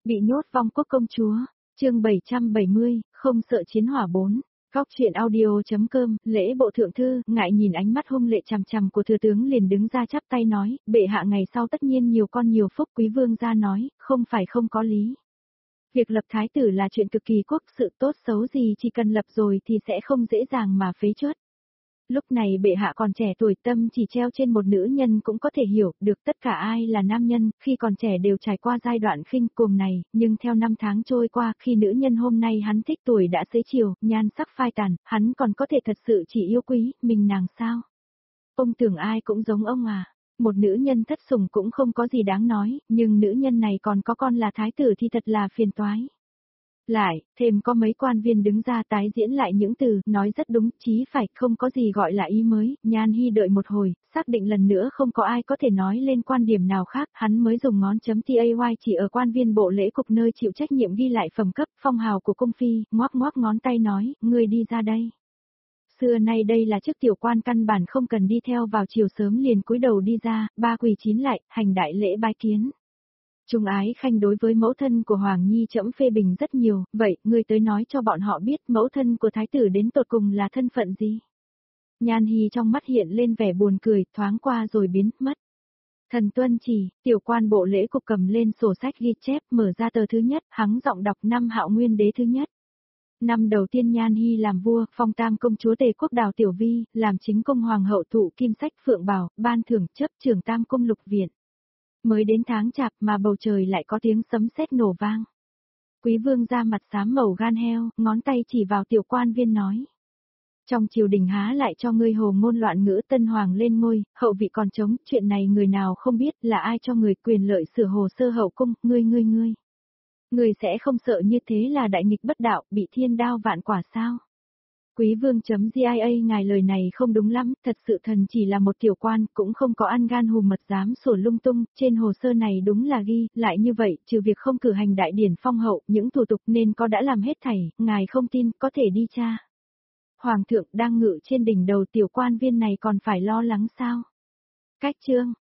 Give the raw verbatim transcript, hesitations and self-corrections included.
Bị nhốt vong quốc công chúa, chương bảy trăm bảy mươi, không sợ chiến hỏa bốn. Góc truyện audio.com, lễ bộ thượng thư, ngại nhìn ánh mắt hung lệ chằm chằm của thừa tướng liền đứng ra chắp tay nói, bệ hạ ngày sau tất nhiên nhiều con nhiều phúc. Quý vương gia nói, không phải không có lý. Việc lập thái tử là chuyện cực kỳ quốc sự, tốt xấu gì chỉ cần lập rồi thì sẽ không dễ dàng mà phế truất. Lúc này bệ hạ còn trẻ tuổi, tâm chỉ treo trên một nữ nhân cũng có thể hiểu được tất cả ai là nam nhân, khi còn trẻ đều trải qua giai đoạn khinh cuồng này, nhưng theo năm tháng trôi qua, khi nữ nhân hôm nay hắn thích tuổi đã xế chiều, nhan sắc phai tàn, hắn còn có thể thật sự chỉ yêu quý mình nàng sao? Ông tưởng ai cũng giống ông à? Một nữ nhân thất sủng cũng không có gì đáng nói, nhưng nữ nhân này còn có con là thái tử thì thật là phiền toái. Lại, thêm có mấy quan viên đứng ra tái diễn lại những từ, nói rất đúng, chí phải, không có gì gọi là ý mới. Nhan Hi đợi một hồi, xác định lần nữa không có ai có thể nói lên quan điểm nào khác, hắn mới dùng ngón chấm tay chỉ ở quan viên bộ lễ cục nơi chịu trách nhiệm ghi lại phẩm cấp, phong hào của cung phi, ngoác ngoác ngón tay nói, ngươi đi ra đây. Xưa nay đây là chức tiểu quan căn bản không cần đi theo vào chiều sớm liền cúi đầu đi ra, ba quỳ chín lại, hành đại lễ bái kiến. Trung Ái Khanh đối với mẫu thân của Hoàng Nhi trẫm phê bình rất nhiều, vậy, ngươi tới nói cho bọn họ biết mẫu thân của thái tử đến tột cùng là thân phận gì? Nhan Hi trong mắt hiện lên vẻ buồn cười, thoáng qua rồi biến mất. Thần tuân chỉ, tiểu quan bộ lễ cục cầm lên sổ sách ghi chép, mở ra tờ thứ nhất, hắng giọng đọc năm Hạo Nguyên đế thứ nhất. Năm đầu tiên Nhan Hi làm vua, phong tam công chúa Tề quốc Đào Tiểu Vi, làm chính công hoàng hậu thụ kim sách phượng bảo, ban thưởng chấp trưởng tam cung lục viện. Mới đến tháng chạp mà bầu trời lại có tiếng sấm sét nổ vang. Quý vương ra mặt xám màu gan heo, ngón tay chỉ vào tiểu quan viên nói. Trong triều đình há lại cho ngươi hồ ngôn loạn ngữ, tân hoàng lên ngôi, hậu vị còn trống, chuyện này người nào không biết, là ai cho người quyền lợi sửa hồ sơ hậu cung, ngươi ngươi ngươi. Ngươi sẽ không sợ như thế là đại nghịch bất đạo, bị thiên đao vạn quả sao? Quý vương chấm gia ngài lời này không đúng lắm, thật sự thần chỉ là một tiểu quan, cũng không có ăn gan hùm mật dám sổ lung tung, trên hồ sơ này đúng là ghi, lại như vậy, trừ việc không cử hành đại điển phong hậu, những thủ tục nên có đã làm hết thảy, ngài không tin, có thể đi tra. Hoàng thượng đang ngự trên đỉnh đầu tiểu quan viên này còn phải lo lắng sao? Cách chương,